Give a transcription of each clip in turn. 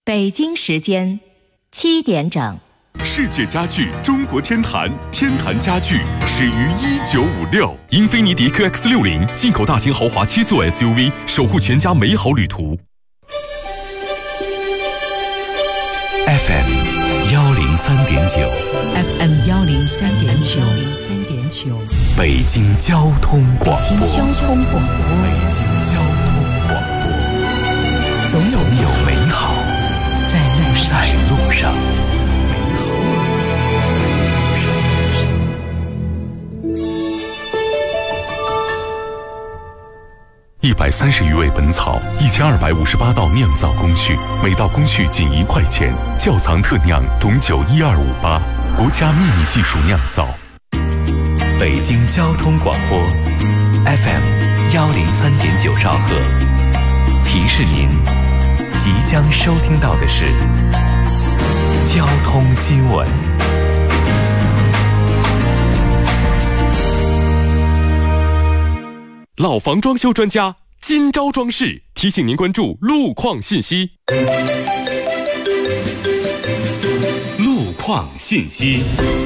北京时间7点整。 世界家具中国天坛，天坛家具始于1956。英菲尼迪 QX60 进口大型豪华7座 SUV， 守护全家美好旅途。 FM 103.9 FM 103.9 北京交通广播。 北京交通广播，总有美好在路上。 130余味本草，1258道酿造工序，每道工序仅1块钱。窖藏特酿董酒12588，国家秘密技术酿造。 北京交通广播 FM 103.9兆赫，提示您即将收听到的是交通新闻。 老房装修专家今朝装饰提醒您关注路况信息。路况信息。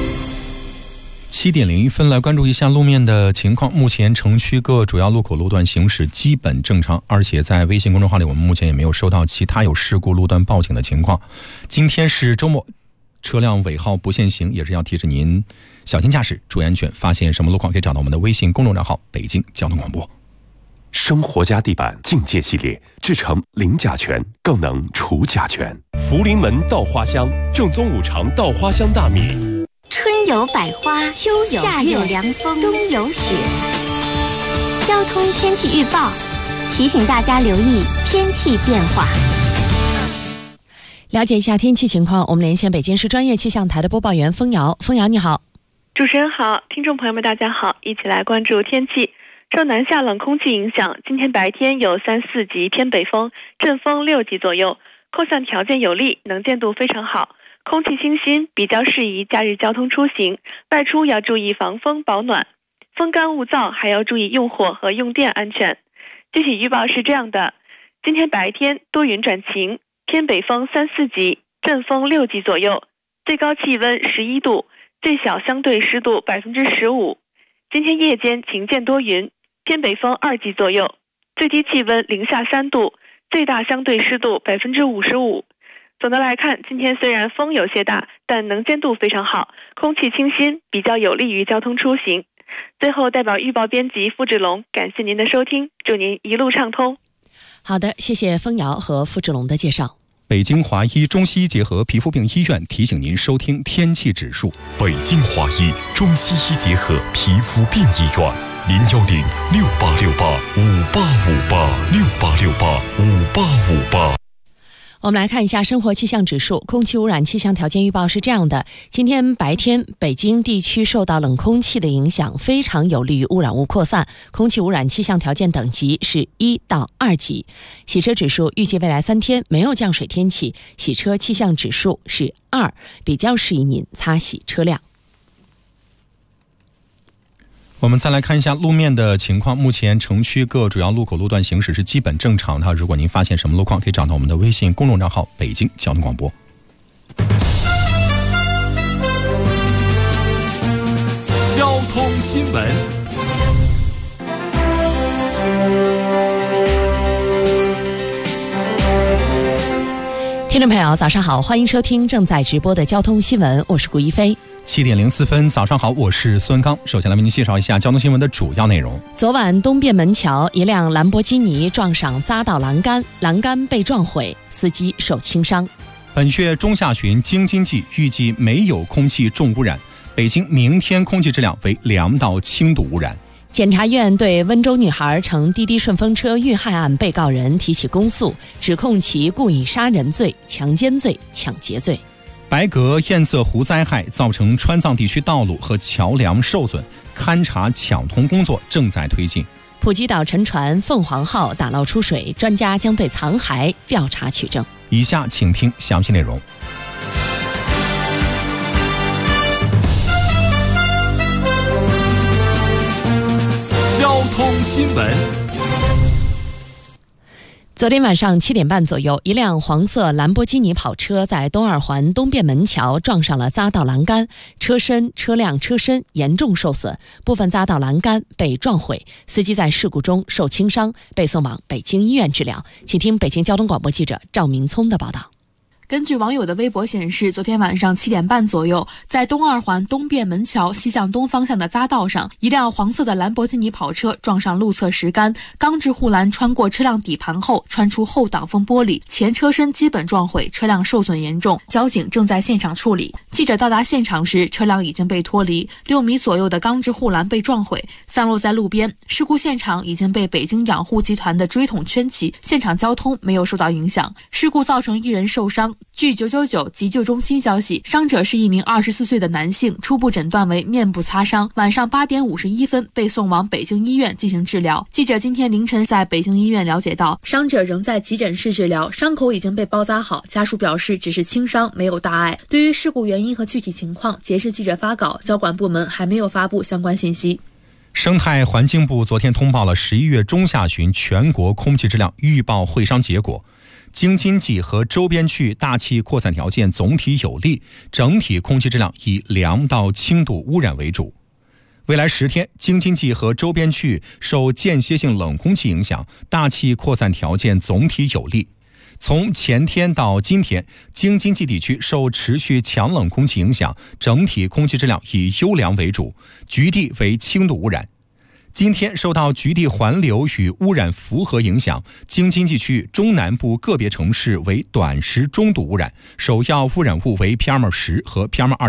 7点01分，来关注一下路面的情况。目前城区各主要路口路段行驶基本正常，而且在微信公众号里，我们目前也没有收到其他有事故路段报警的情况。今天是周末，车辆尾号不限行，也是要提示您小心驾驶，注意安全。发现什么路况可以找到我们的微信公众账号北京交通广播。 生活家地板境界系列制成零甲醛，更能除甲醛。福临门稻花香，正宗五常稻花香大米。 春有百花，秋有夏有凉风，冬有雪。交通天气预报提醒大家留意天气变化。 了解一下天气情况，我们连线北京市专业气象台的播报员枫瑶。枫瑶你好。 主持人好，听众朋友们大家好，一起来关注天气。受南下冷空气影响，今天白天有3、4级偏北风，阵风6级左右，扩散条件有利，能见度非常好，空气清新，比较适宜假日交通出行，外出要注意防风保暖，风干物燥，还要注意用火和用电安全。具体预报是这样的：今天白天多云转晴，偏北风3、4级，阵风6级左右，最高气温11度，最小相对湿度15%。今天夜间晴间多云，偏北风2级左右，最低气温零下3度，最大相对湿度55%。总的来看，今天虽然风有些大，但能见度非常好，空气清新，比较有利于交通出行。最后，代表预报编辑付志龙，感谢您的收听，祝您一路畅通。 好的，谢谢枫瑶和付志龙的介绍。 北京华医中西医结合皮肤病医院提醒您收听天气指数。 北京华医中西医结合皮肤病医院，086858585868585858。 我们来看一下生活气象指数。空气污染气象条件预报是这样的：今天白天，北京地区受到冷空气的影响，非常有利于污染物扩散，空气污染气象条件等级是1到2级。洗车指数预计未来3天没有降水天气，洗车气象指数是2，比较适宜您擦洗车辆。 我们再来看一下路面的情况。目前城区各主要路口路段行驶是基本正常的。如果您发现什么路况，可以找到我们的微信公众账号北京交通广播。 交通新闻。 听众朋友早上好，欢迎收听正在直播的交通新闻，我是顾一飞。 7点04分，早上好，我是孙刚。首先来为您介绍一下交通新闻的主要内容。 昨晚东便门桥一辆兰博基尼撞上匝道栏杆，栏杆被撞毁，司机受轻伤。 本月中下旬京津冀预计没有空气重污染，北京明天空气质量为良到轻度污染。 检察院对温州女孩乘滴滴顺风车遇害案被告人提起公诉，指控其故意杀人罪、强奸罪、抢劫罪。 白河堰塞湖灾害造成川藏地区道路和桥梁受损，勘查抢通工作正在推进。 普吉岛沉船凤凰号打捞出水，专家将对残骸调查取证。 以下请听详细内容。 交通新闻。 昨天晚上7点半左右，一辆黄色兰博基尼跑车在东二环东便门桥撞上了匝道栏杆，车辆车身严重受损，部分匝道栏杆被撞毁，司机在事故中受轻伤，被送往北京医院治疗。请听北京交通广播记者赵明聪的报道。 根据网友的微博显示，昨天晚上7点半左右，在东二环东便门桥西向东方向的匝道上，一辆黄色的兰博基尼跑车撞上路侧石杆，钢制护栏穿过车辆底盘后穿出后挡风玻璃，前车身基本撞毁，车辆受损严重，交警正在现场处理。记者到达现场时，车辆已经被脱离，6米左右的钢制护栏被撞毁，散落在路边。事故现场已经被北京养护集团的锥桶圈起，现场交通没有受到影响。事故造成1人受伤。据999急救中心消息，伤者是一名24岁的男性，初步诊断为面部擦伤，晚上8点51分被送往北京医院进行治疗。记者今天凌晨在北京医院了解到，伤者仍在急诊室治疗，伤口已经被包扎好，家属表示只是轻伤，没有大碍。对于事故原因和具体情况，截至记者发稿，交管部门还没有发布相关信息。 生态环境部昨天通报了11月中下旬全国空气质量预报会商结果，京津冀和周边区大气扩散条件总体有利，整体空气质量以良到轻度污染为主。未来10天，京津冀和周边区受间歇性冷空气影响，大气扩散条件总体有利。从前天到今天，京津冀地区受持续强冷空气影响，整体空气质量以优良为主，局地为轻度污染。今天受到局地环流与污染符合影响，京津冀区中南部个别城市为短时中度污染，首要污染物为 PM10 和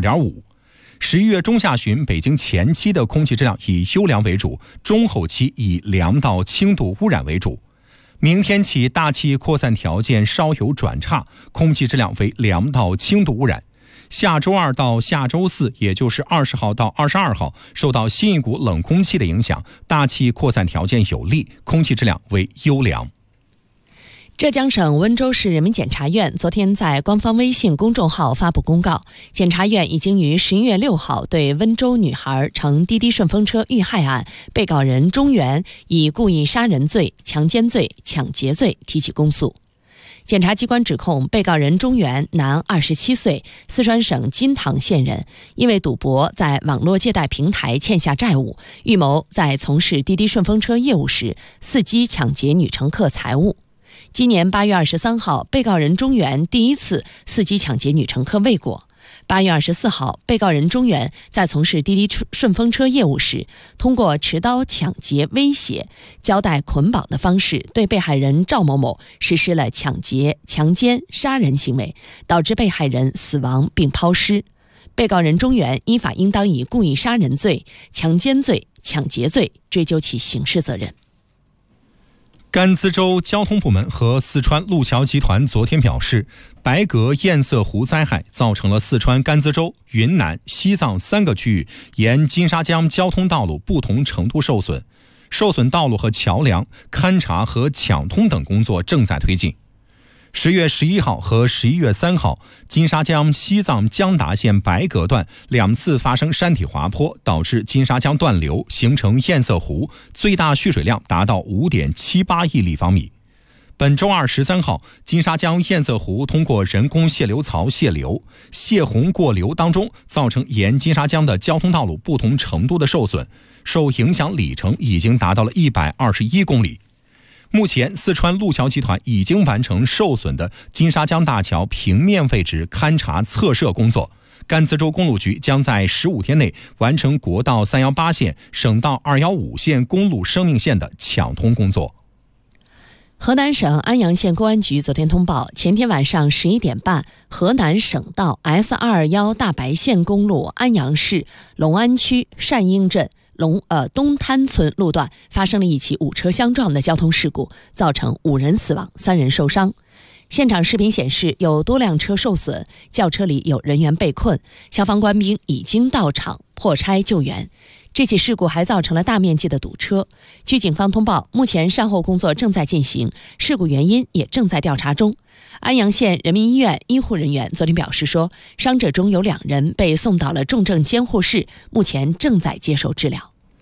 PM2.5。11月中下旬，北京前期的空气质量以优良为主，中后期以良到轻度污染为主。明天起，大气扩散条件稍有转差，空气质量为良到轻度污染。下周2到下周4，也就是20号到22号，受到新一股冷空气的影响，大气扩散条件有利，空气质量为优良。 浙江省温州市人民检察院昨天在官方微信公众号发布公告，检察院已经于11月6号对温州女孩乘滴滴顺风车遇害案被告人钟原以故意杀人罪、强奸罪、抢劫罪提起公诉。检察机关指控被告人钟原，男27岁，四川省金堂县人，因为赌博在网络借贷平台欠下债务，预谋在从事滴滴顺风车业务时伺机抢劫女乘客财物。今年8月23号，被告人钟原第一次伺机抢劫女乘客未果。8月24号，被告人钟原在从事滴滴顺风车业务时，通过持刀抢劫、威胁、交代捆绑的方式，对被害人赵某某实施了抢劫、强奸、杀人行为，导致被害人死亡并抛尸。被告人钟原依法应当以故意杀人罪、强奸罪、抢劫罪追究其刑事责任。 甘孜州交通部门和四川路桥集团昨天表示，白河堰塞湖灾害造成了四川甘孜州、云南、西藏3个区域沿金沙江交通道路不同程度受损，受损道路和桥梁勘察和抢通等工作正在推进。10月11号和11月3号，金沙江西藏江达县白河段2次发生山体滑坡，导致金沙江断流，形成堰塞湖，最大蓄水量达到 5.78 亿立方米。本周二13号，金沙江堰塞湖通过人工泄流槽泄流，泄洪过流当中造成沿金沙江的交通道路不同程度的受损，受影响里程已经达到了121公里。目前，四川路桥集团已经完成受损的金沙江大桥平面位置勘察测设工作。甘孜州公路局将在15天内完成国道318线、省道215线公路生命线的抢通工作。 河南省安阳县公安局昨天通报，前天晚上11点半，河南省道 S221大白线公路安阳市隆安区善英镇东滩村路段发生了一起5车相撞的交通事故，造成5人死亡、3人受伤。现场视频显示，有多辆车受损，轿车里有人员被困，消防官兵已经到场破拆救援。这起事故还造成了大面积的堵车。据警方通报，目前善后工作正在进行，事故原因也正在调查中。安阳县人民医院医护人员昨天表示说，伤者中有2人被送到了重症监护室，目前正在接受治疗。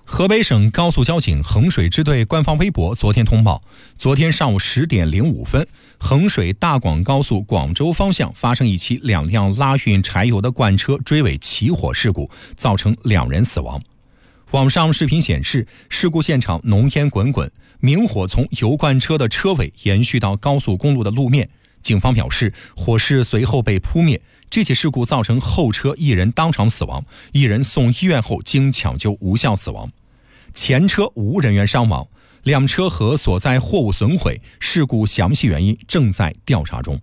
河北省高速交警衡水支队官方微博昨天通报，昨天上午10点05分，衡水大广高速广州方向发生一起2辆拉运柴油的罐车追尾起火事故，造成2人死亡。网上视频显示，事故现场浓烟滚滚，明火从油罐车的车尾延续到高速公路的路面。警方表示，火势随后被扑灭。这起事故造成后车1人当场死亡，1人送医院后经抢救无效死亡，前车无人员伤亡，辆车和所在货物损毁，事故详细原因正在调查中。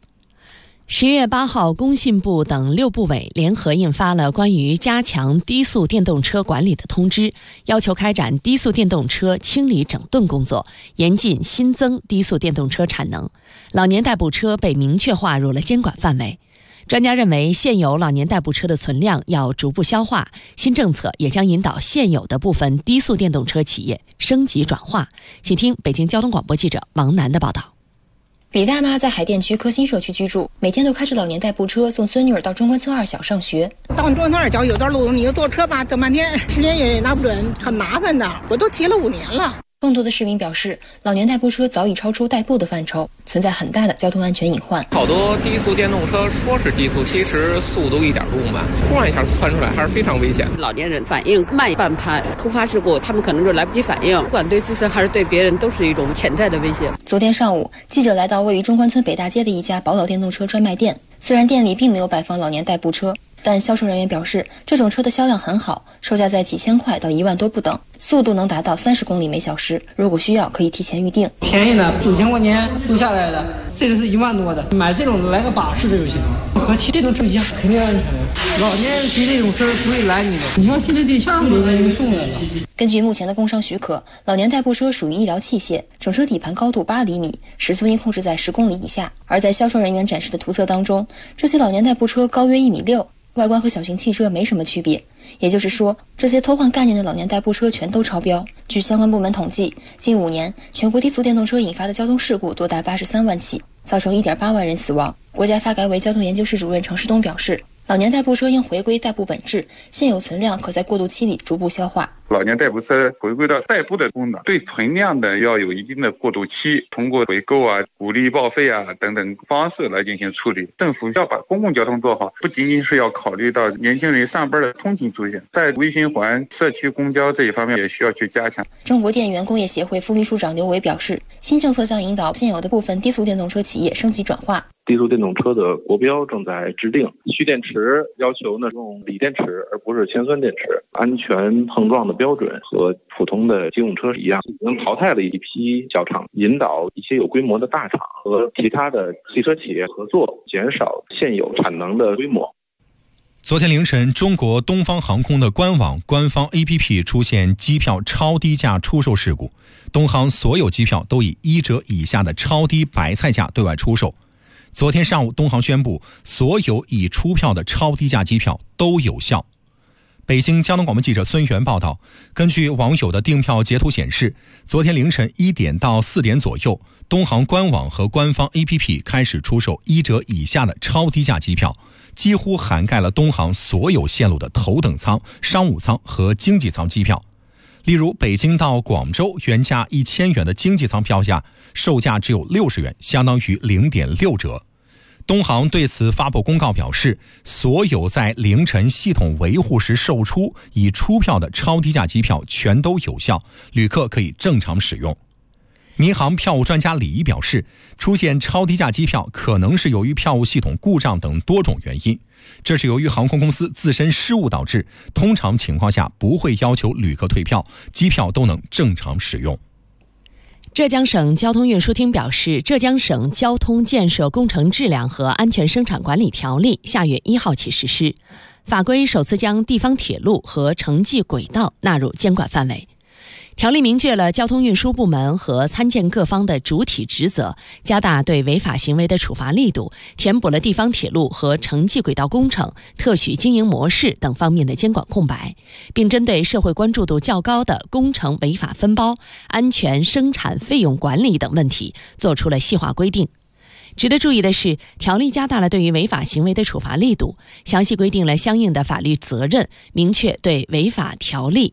10月8号，工信部等6部委联合印发了关于加强低速电动车管理的通知，要求开展低速电动车清理整顿工作，严禁新增低速电动车产能。老年代步车被明确划入了监管范围。专家认为，现有老年代步车的存量要逐步消化，新政策也将引导现有的部分低速电动车企业升级转化。请听北京交通广播记者王楠的报道。 李大妈在海淀区科新社区居住，每天都开着老年代步车送孙女儿到中关村2小上学。 到中关村2小有段路，你就坐车吧，等半天，时间也拿不准，很麻烦的。我都骑了5年了。 更多的市民表示，老年代步车早已超出代步的范畴，存在很大的交通安全隐患。 好多低速电动车说是低速，其实速度一点都不慢，突然一下窜出来还是非常危险。 老年人反应慢半拍，突发事故他们可能就来不及反应，不管对自身还是对别人都是一种潜在的威胁。 昨天上午，记者来到位于中关村北大街的一家宝岛电动车专卖店，虽然店里并没有摆放老年代步车，但销售人员表示，这种车的销量很好，售价在几千块到1万多不等，速度能达到30公里每小时。如果需要，可以提前预定。 便宜的9000块钱录下来的，这个是1万多的，买这种来个巴适的就行，和骑电动车一样，肯定安全。老年人骑这种车不会拦你的，你像现在这项目给你送来了。 根据目前的工商许可，老年代步车属于医疗器械，整车底盘高度8厘米，时速应控制在10公里以下。而在销售人员展示的图册当中，这些老年代步车高约1.6米，外观和小型汽车没什么区别。也就是说，这些偷换概念的老年代步车全都超标。据相关部门统计，近5年全国低速电动车引发的交通事故多达83万起，造成1.8万人死亡。国家发改委交通研究室主任程世东表示，老年代步车应回归代步本质，现有存量可在过渡期里逐步消化。 老年代步车回归到代步的功能，对存量的要有一定的过渡期，通过回购啊、鼓励报废啊等等方式来进行处理。政府要把公共交通做好，不仅仅是要考虑到年轻人上班的通勤出行，在微循环、社区公交这一方面也需要去加强。 中国电源工业协会副秘书长刘伟表示，新政策将引导现有的部分低速电动车企业升级转化。 低速电动车的国标正在制定，蓄电池要求呢用锂电池而不是铅酸电池，安全碰撞的标准和普通的机动车一样，已经淘汰了一批小厂，引导一些有规模的大厂和其他的汽车企业合作，减少现有产能的规模。 昨天凌晨，中国东方航空的官网官方 APP 出现机票超低价出售事故，东航所有机票都以1折以下的超低白菜价对外出售。昨天上午，东航宣布，所有已出票的超低价机票都有效。北京交通广播记者孙源报道，根据网友的订票截图显示，昨天凌晨1点到4点左右，东航官网和官方 APP 开始出售1折以下的超低价机票，几乎涵盖了东航所有线路的头等舱、商务舱和经济舱机票。例如，北京到广州原价1000元的经济舱票价，售价只有60元，相当于0.6折。东航对此发布公告表示，所有在凌晨系统维护时售出已出票的超低价机票全都有效，旅客可以正常使用。民航票务专家李毅表示，出现超低价机票可能是由于票务系统故障等多种原因，这是由于航空公司自身失误导致，通常情况下不会要求旅客退票，机票都能正常使用。 浙江省交通运输厅表示，浙江省交通建设工程质量和安全生产管理条例下月1号起实施，法规首次将地方铁路和城际轨道纳入监管范围。条例明确了交通运输部门和参建各方的主体职责，加大对违法行为的处罚力度，填补了地方铁路和城际轨道工程、特许经营模式等方面的监管空白，并针对社会关注度较高的工程违法分包、安全生产费用管理等问题做出了细化规定。值得注意的是，条例加大了对于违法行为的处罚力度，详细规定了相应的法律责任，明确对违法条例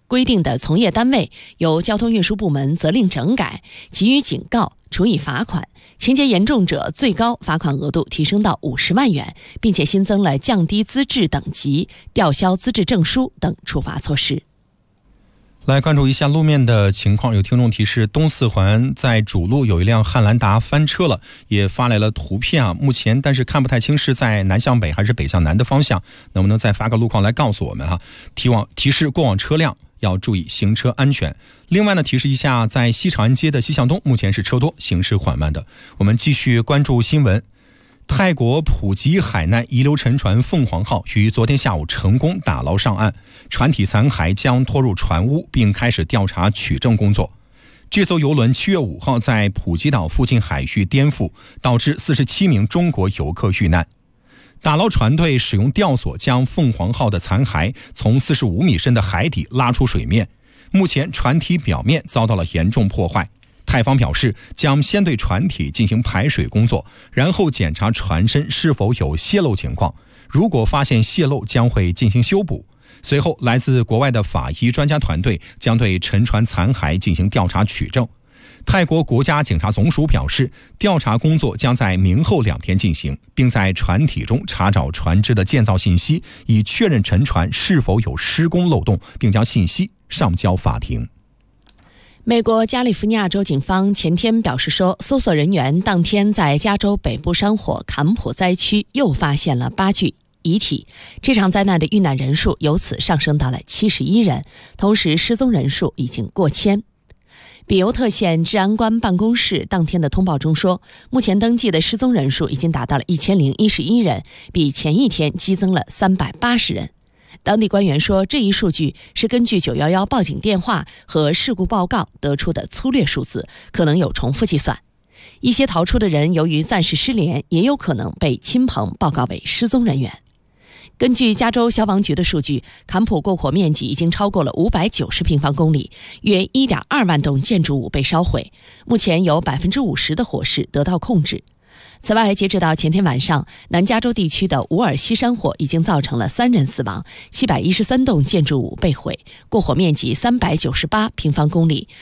规定的从业单位，由交通运输部门责令整改，给予警告，处以罚款，情节严重者最高罚款额度提升到50万元，并且新增了降低资质等级、吊销资质证书等处罚措施。 来关注一下路面的情况，有听众提示东四环在主路有一辆汉兰达翻车了，也发来了图片啊，目前但是看不太清是在南向北还是北向南的方向，能不能再发个路况来告诉我们哈？提示过往车辆要注意行车安全。另外呢，提示一下，在西长安街的西向东目前是车多，行驶缓慢的。我们继续关注新闻。泰国普吉海难遗留沉船凤凰号于昨天下午成功打捞上岸，船体残骸将拖入船坞，并开始调查取证工作。这艘邮轮7月5号在普吉岛附近海域颠覆，导致47名中国游客遇难。打捞船队使用吊索将凤凰号的残骸从45米深的海底拉出水面，目前船体表面遭到了严重破坏。泰方表示，将先对船体进行排水工作，然后检查船身是否有泄漏情况，如果发现泄漏将会进行修补。随后，来自国外的法医专家团队将对沉船残骸进行调查取证。泰国国家警察总署表示，调查工作将在明后2天进行，并在船体中查找船只的建造信息，以确认沉船是否有施工漏洞，并将信息上交法庭。 美国加利福尼亚州警方前天表示说，搜索人员当天在加州北部山火坎普灾区又发现了8具遗体，这场灾难的遇难人数由此上升到了71人，同时失踪人数已经过千。比尤特县治安官办公室当天的通报中说，目前登记的失踪人数已经达到了1011人，比前一天激增了380人。当地官员说，这一数据是根据911报警电话和事故报告得出的粗略数字，可能有重复计算。一些逃出的人由于暂时失联，也有可能被亲朋报告为失踪人员。根据加州消防局的数据，坎普过火面积已经超过了590平方公里，约1.2万栋建筑物被烧毁，目前有50%的火势得到控制。此外，截止到前天晚上，南加州地区的伍尔西山火已经造成了3人死亡，713栋建筑物被毁，过火面积398平方公里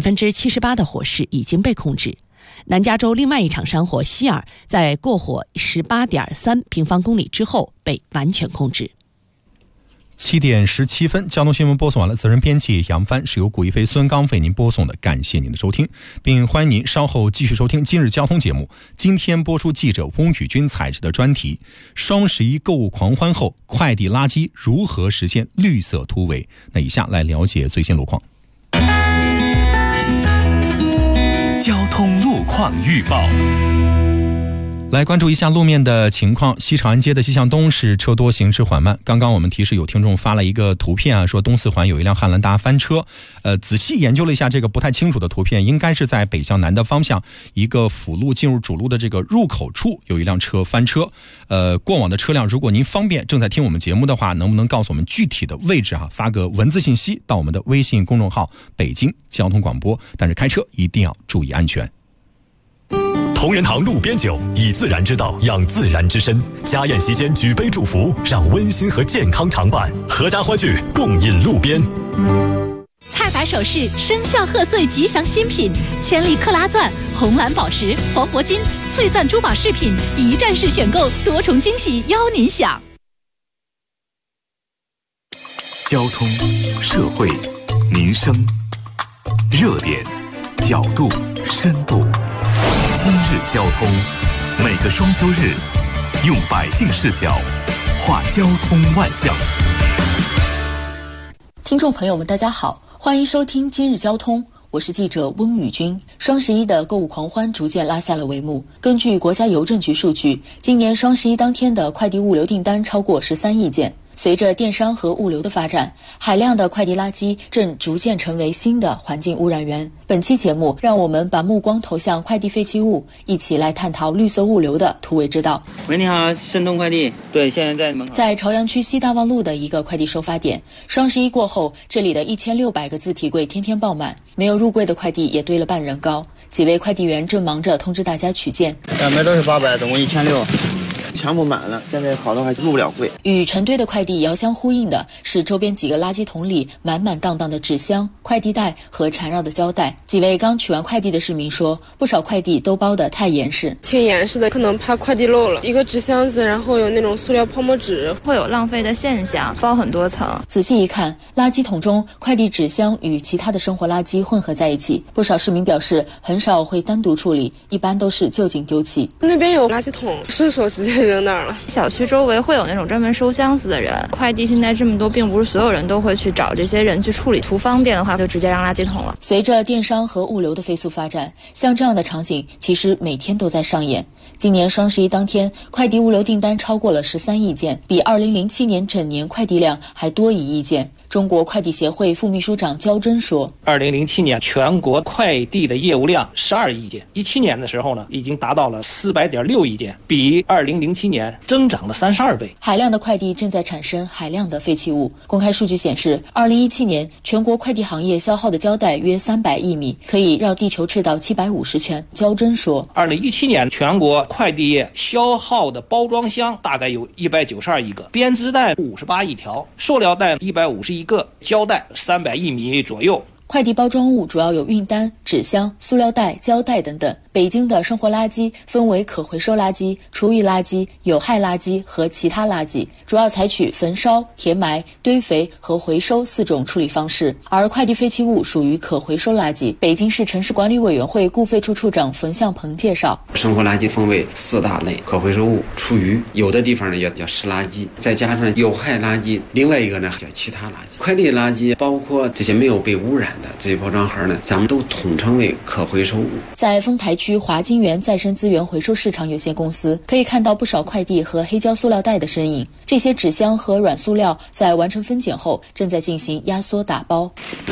，78%的火势已经被控制。南加州另外一场山火希尔在过火18.3平方公里之后被完全控制。 7点17分，交通新闻播送完了，责任编辑杨帆，是由古一飞、孙刚为您播送的，感谢您的收听，并欢迎您稍后继续收听今日交通节目。今天播出记者翁宇军采制的专题，双11购物狂欢后，快递垃圾如何实现绿色突围？那以下来了解最新路况。 交通路况预报。 来关注一下路面的情况，西长安街的西向东是车多，行驶缓慢。刚刚我们提示有听众发了一个图片啊，说东四环有一辆汉兰达翻车。仔细研究了一下这个不太清楚的图片，应该是在北向南的方向，一个辅路进入主路的这个入口处有一辆车翻车。过往的车辆，如果您方便正在听我们节目的话，能不能告诉我们具体的位置啊？发个文字信息到我们的微信公众号北京交通广播。但是开车一定要注意安全。 同仁堂路边酒，以自然之道养自然之身。家宴席间举杯祝福，让温馨和健康常伴。阖家欢聚，共饮路边。 菜百首饰生肖贺岁吉祥新品，千里克拉钻、红蓝宝石、黄铂金、翠钻珠宝饰品，一站式选购，多重惊喜邀您享。 交通、社会、民生、热点、角度、深度。今日交通，每个双休日，用百姓视角话交通万象。 听众朋友们，大家好，欢迎收听今日交通，我是记者翁宇军。双11的购物狂欢逐渐拉下了帷幕。根据国家邮政局数据，今年双11当天的快递物流订单超过13亿件。随着电商和物流的发展，海量的快递垃圾正逐渐成为新的环境污染源。本期节目，让我们把目光投向快递废弃物，一起来探讨绿色物流的突围之道。 喂，你好，申通快递。对，现在在门口。 在朝阳区西大望路的一个快递收发点，双11过后，这里的1600个自提柜天天爆满，没有入柜的快递也堆了半人高。几位快递员正忙着通知大家取件。 200多是800，总共1600。 全部满了，现在好多还入不了柜。 与成堆的快递遥相呼应的是周边几个垃圾桶里满满当当的纸箱、快递袋和缠绕的胶带。几位刚取完快递的市民说，不少快递都包得太严实， 挺严实的，可能怕快递漏了。一个纸箱子，然后有那种塑料泡沫纸， 会有浪费的现象，包很多层。 仔细一看，垃圾桶中快递纸箱与其他的生活垃圾混合在一起。不少市民表示，很少会单独处理，一般都是就近丢弃。 那边有垃圾桶，顺手直接扔那儿了。 小区周围会有那种专门收箱子的人，快递现在这么多，并不是所有人都会去找这些人去处理，图方便的话就直接扔垃圾桶了。 随着电商和物流的飞速发展，像这样的场景其实每天都在上演。今年双11当天，快递物流订单超过了13亿件，比2007年整年快递量还多1亿件。中国快递协会副秘书长焦真说 ，2007年全国快递的业务量12亿件，17年的时候呢，已经达到了400.6亿件，比2007年增长了32倍。 海量的快递正在产生海量的废弃物。公开数据显示，2017年全国快递行业消耗的胶带约300亿米，可以绕地球赤道750圈。焦真说 ，2017年全国快递业消耗的包装箱大概有192亿个，编织袋58亿条，塑料袋151个，胶带300亿米左右。 快递包装物主要有运单、纸箱、塑料袋、胶带等等。北京的生活垃圾分为可回收垃圾、厨余垃圾、有害垃圾和其他垃圾，主要采取焚烧、填埋、堆肥和回收4种处理方式。而快递废弃物属于可回收垃圾。北京市城市管理委员会固废处处长冯向鹏介绍， 生活垃圾分为4大类：可回收物、厨余，有的地方呢也叫湿垃圾，再加上有害垃圾，另外一个呢叫其他垃圾。快递垃圾包括这些没有被污染的这些包装盒呢，咱们都统称为可回收物。 在丰台区华金源再生资源回收市场有限公司，可以看到不少快递和黑胶塑料袋的身影。这些纸箱和软塑料在完成分拣后，正在进行压缩打包。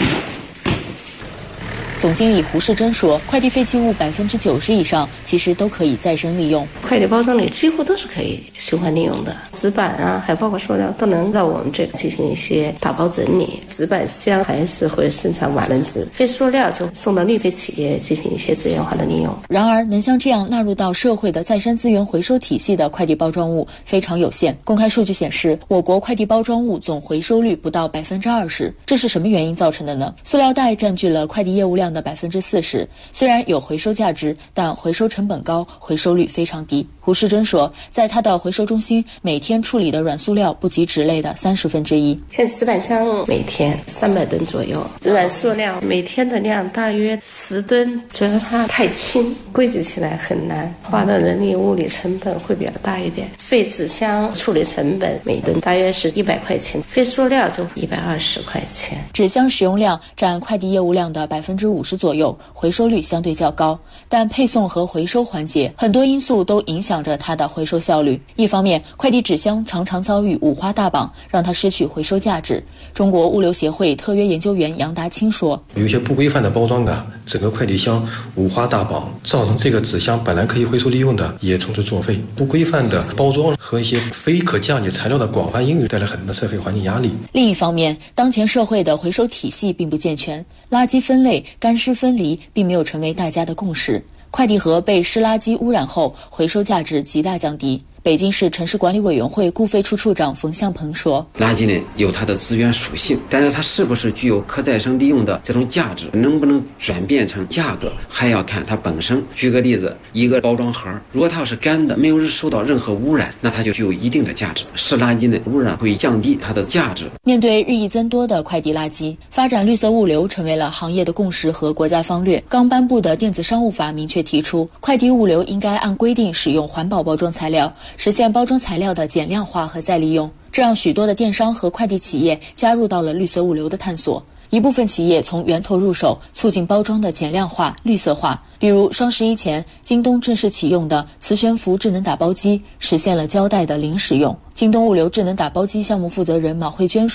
总经理胡世珍说，快递废弃物90%以上其实都可以再生利用。 快递包装里几乎都是可以循环利用的，纸板啊，还包括塑料，都能到我们这进行一些打包整理。纸板箱还是会生产瓦楞纸，废塑料就送到绿废企业进行一些资源化的利用。 然而，能像这样纳入到社会的再生资源回收体系的快递包装物非常有限。公开数据显示，我国快递包装物总回收率不到20%，这是什么原因造成的呢？塑料袋占据了快递业务量的40%，虽然有回收价值，但回收成本高，回收率非常低。胡世珍说，在他的回收中心，每天处理的软塑料不及纸类的1/30。 像纸板箱每天300吨左右，软塑料每天的量大约10吨，觉得它太轻，归集起来很难，花的人力物力成本会比较大一点。废纸箱处理成本每吨大约是100块钱，废塑料就120块钱。 纸箱使用量占快递业务量的50%左右，回收率相对较高，但配送和回收环节很多因素都影响着它的回收效率。一方面，快递纸箱常常遭遇五花大绑，让它失去回收价值。中国物流协会特约研究员杨达清说， 有一些不规范的包装感，整个快递箱五花大绑，造成这个纸箱本来可以回收利用的也从此作废。不规范的包装和一些非可降解材料的广泛应用带来很多社会环境压力。 另一方面，当前社会的回收体系并不健全，垃圾分类、干湿分离并没有成为大家的共识。快递盒被湿垃圾污染后，回收价值极大降低。北京市城市管理委员会固废处处长冯向鹏说， 垃圾呢有它的资源属性，但是它是不是具有可再生利用的这种价值，能不能转变成价格，还要看它本身。举个例子，一个包装盒，如果它要是干的，没有受到任何污染，那它就具有一定的价值。湿垃圾呢，污染会降低它的价值。 面对日益增多的快递垃圾，发展绿色物流成为了行业的共识和国家方略。刚颁布的电子商务法明确提出，快递物流应该按规定使用环保包装材料，实现包装材料的减量化和再利用，这让许多的电商和快递企业加入到了绿色物流的探索。一部分企业从源头入手，促进包装的减量化、绿色化。比如双11前，京东正式启用的磁悬浮智能打包机，实现了胶带的零使用。京东物流智能打包机项目负责人马慧娟说，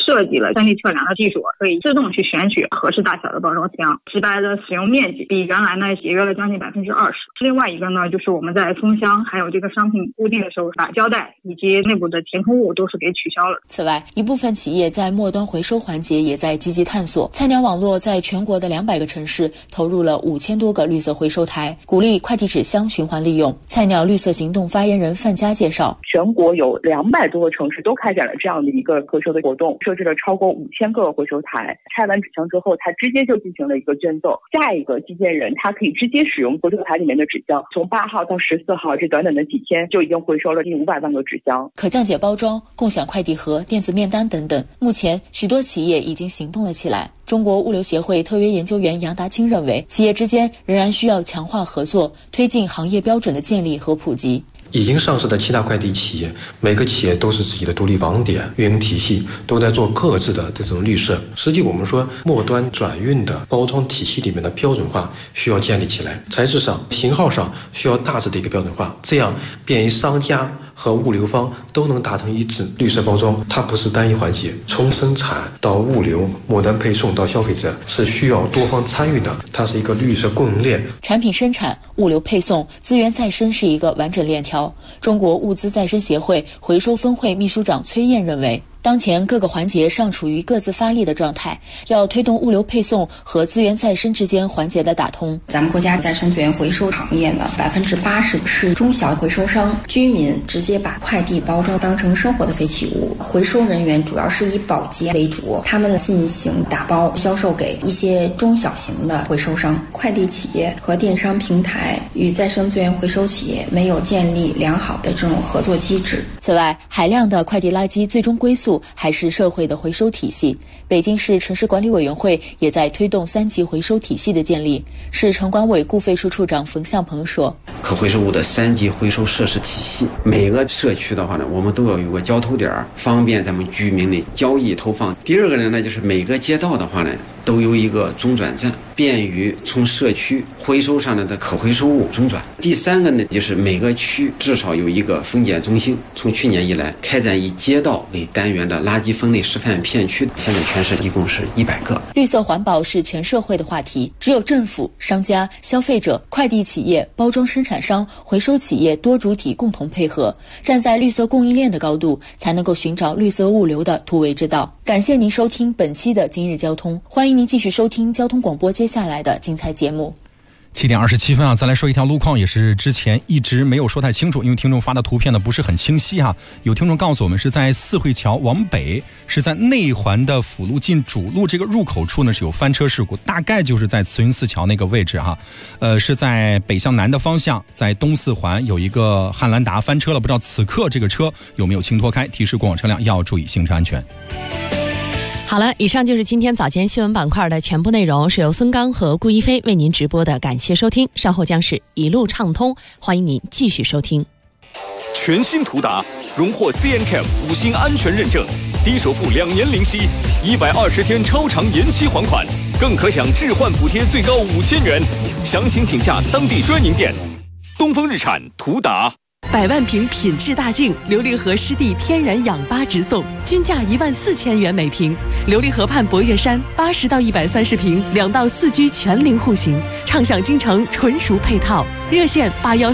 设计了3D 测量的技术，可以自动去选取合适大小的包装箱，直白的使用面积比原来呢节约了将近20%。另外一个呢，就是我们在封箱还有这个商品固定的时候，把胶带以及内部的填充物都是给取消了。 此外，一部分企业在末端回收环节也在积极探索。菜鸟网络在全国的200个城市投入了5000多个绿色回收台，鼓励快递纸箱循环利用。菜鸟绿色行动发言人范佳介绍， 全国有200多个城市都开展了这样的一个回收的活动，设置了超过5000个回收台。拆完纸箱之后，它直接就进行了一个捐赠，下一个寄件人他可以直接使用回收台里面的纸箱，从8号到14号这短短的几天就已经回收了近500万个纸箱。 可降解包装、共享快递盒、电子面单等等，目前许多企业已经行动了起来。中国物流协会特约研究员杨达清认为，企业之间仍然需要强化合作，推进行业标准的建立和普及。 已经上市的7大快递企业，每个企业都是自己的独立网点，运营体系都在做各自的这种绿色。实际我们说末端转运的包装体系里面的标准化需要建立起来，材质上、型号上需要大致的一个标准化，这样便于商家和物流方都能达成一致。绿色包装它不是单一环节，从生产到物流、末端配送到消费者是需要多方参与的，它是一个绿色供应链。 产品生产、物流配送、资源再生是一个完整链条。中国物资再生协会回收分会秘书长崔燕认为，当前各个环节尚处于各自发力的状态，要推动物流配送和资源再生之间环节的打通。 咱们国家再生资源回收行业呢，80%是中小回收商，居民直接把快递包装当成生活的废弃物，回收人员主要是以保洁为主，他们进行打包销售给一些中小型的回收商。快递企业和电商平台与再生资源回收企业没有建立良好的这种合作机制。 此外，海量的快递垃圾最终归宿还是社会的回收体系。北京市城市管理委员会也在推动3级回收体系的建立。市城管委固废处处长冯向鹏说， 可回收物的3级回收设施体系，每个社区的话呢，我们都要有个交投点，方便咱们居民的交易投放。第二个呢，就是每个街道的话呢，都有一个中转站，便于从社区回收上来的可回收物中转。第3个呢，就是每个区至少有一个分拣中心。从去年以来，开展以街道为单元的垃圾分类示范片区，现在全市一共是100个。 绿色环保是全社会的话题，只有政府、商家、消费者、快递企业、包装生产商、回收企业多主体共同配合，站在绿色供应链的高度，才能够寻找绿色物流的突围之道。感谢您收听本期的今日交通，欢迎您继续收听交通广播接下来的精彩节目。 7点27分啊，再来说一条路况，也是之前一直没有说太清楚，因为听众发的图片呢不是很清晰哈。有听众告诉我们，是在四惠桥往北，是在内环的辅路进主路这个入口处呢是有翻车事故，大概就是在慈云寺桥那个位置哈。是在北向南的方向，在东四环有一个汉兰达翻车了，不知道此刻这个车有没有轻脱开，提示过往车辆要注意行车安全。 好了，以上就是今天早间新闻板块的全部内容，是由孙刚和顾一飞为您直播的，感谢收听，稍后将是一路畅通，欢迎您继续收听。 全新途达荣获 CNCAP 5星安全认证，低首付2年零息，120天超长延期还款，更可享置换补贴最高5000元，详情请假当地专营店。东风日产途达。 100万瓶品质大净琉璃河湿地天然氧吧直送，均价14000元每瓶。琉璃河畔博岳山80到130平，2到4居全龄户型，畅享京城纯熟配套。热线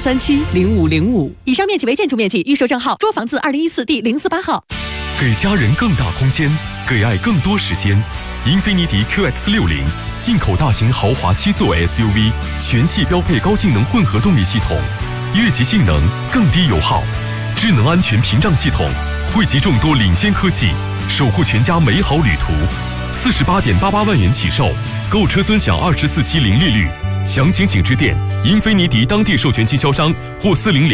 81370505。以上面积为建筑面积，预售证号捉房子2014第048号。 给家人更大空间，给爱更多时间。英菲尼迪 QX60进口大型豪华7座 SUV， 全系标配高性能混合动力系统。越级性能，更低油耗，智能安全屏障系统，汇集众多领先科技，守护全家美好旅途。48.88万元起售，购车尊享24期零利率，详情请致电英菲尼迪当地授权经销商或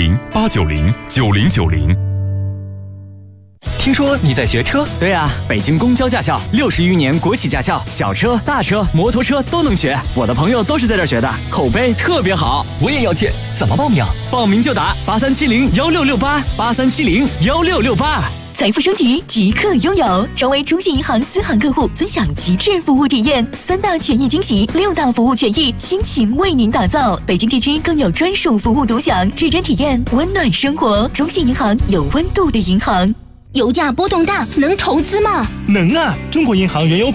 400-890-9090。 听说你在学车？对啊，北京公交驾校60余年国企驾校，小车、大车、摩托车都能学。我的朋友都是在这儿学的，口碑特别好。我也要去，怎么报名？报名就打83701668，83701668。 财富升级即刻拥有，成为中信银行私行客户，尊享极致服务体验，3大权益惊喜，6大服务权益倾情为您打造。北京地区更有专属服务独享，至臻体验温暖生活。中信银行有温度的银行。 油价波动大，能投资吗？ 能啊！中国银行原油